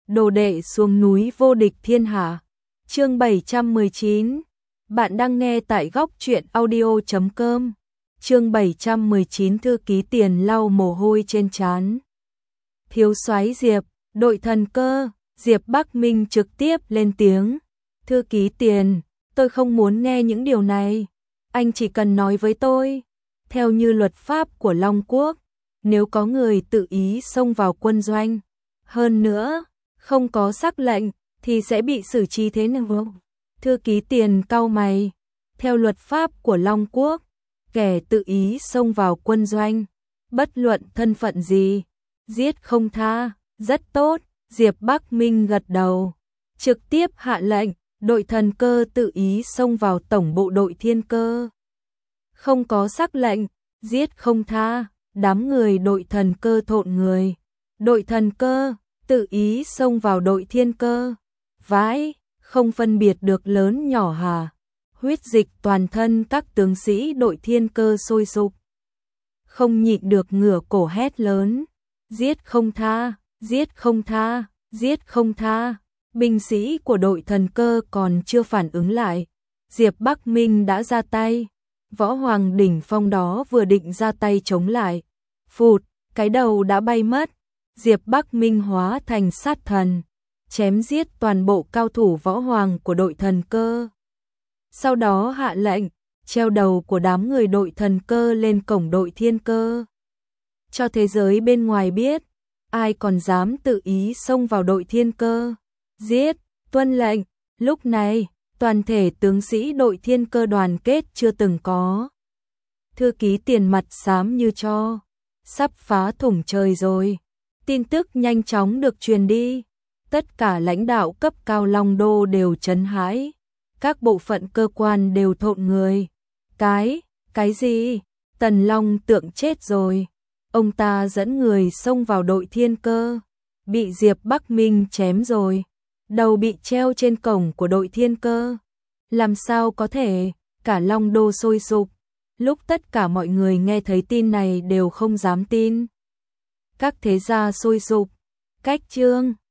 đồ đệ xuống núi vô địch thiên hạ. Chương 719. Bạn đang nghe tại góc truyện audio.com. Chương 719 thư ký Tiền lau mồ hôi trên trán. Thiếu soái Diệp, đội thần cơ, Diệp Bắc Minh trực tiếp lên tiếng. Thư ký Tiền, tôi không muốn nghe những điều này. Anh chỉ cần nói với tôi. Theo như luật pháp của Long Quốc, nếu có người tự ý xông vào quân doanh, hơn nữa, không có sắc lệnh, thì sẽ bị xử trí thế nào? Thư ký Tiền cau mày. Theo luật pháp của Long Quốc, kẻ tự ý xông vào quân doanh, bất luận thân phận gì, giết không tha. Rất tốt, Diệp Bắc Minh gật đầu. Trực tiếp hạ lệnh, đội thần cơ tự ý xông vào tổng bộ đội thiên cơ. Không có sắc lệnh, giết không tha. Đám người đội thần cơ thộn người. Đội thần cơ, tự ý xông vào đội thiên cơ. Vãi, không phân biệt được lớn nhỏ hả? Huyết dịch toàn thân các tướng sĩ đội thiên cơ sôi sục. Không nhịn được ngửa cổ hét lớn. Giết không tha, giết không tha, giết không tha. Binh sĩ của đội thần cơ còn chưa phản ứng lại. Diệp Bắc Minh đã ra tay. Võ Hoàng đỉnh phong đó vừa định ra tay chống lại. Phụt, cái đầu đã bay mất. Diệp Bắc Minh hóa thành sát thần, chém giết toàn bộ cao thủ võ hoàng của đội thần cơ. Sau đó hạ lệnh, treo đầu của đám người đội thần cơ lên cổng đội thiên cơ. Cho thế giới bên ngoài biết, ai còn dám tự ý xông vào đội thiên cơ. Giết, tuân lệnh. Lúc này, toàn thể tướng sĩ đội thiên cơ đoàn kết chưa từng có. Thư ký Tiền mặt xám như tro. Sắp phá thủng trời rồi. Tin tức nhanh chóng được truyền đi. Tất cả lãnh đạo cấp cao Long Đô đều chấn hãi. Các bộ phận cơ quan đều thộn người. Cái gì? Tần Long Tượng chết rồi. Ông ta dẫn người xông vào đội thiên cơ. Bị Diệp Bắc Minh chém rồi. Đầu bị treo trên cổng của đội thiên cơ. Làm sao có thể? Cả Long Đô sôi sục. Lúc tất cả mọi người nghe thấy tin này đều không dám tin. Các thế gia sôi sục. Cách chương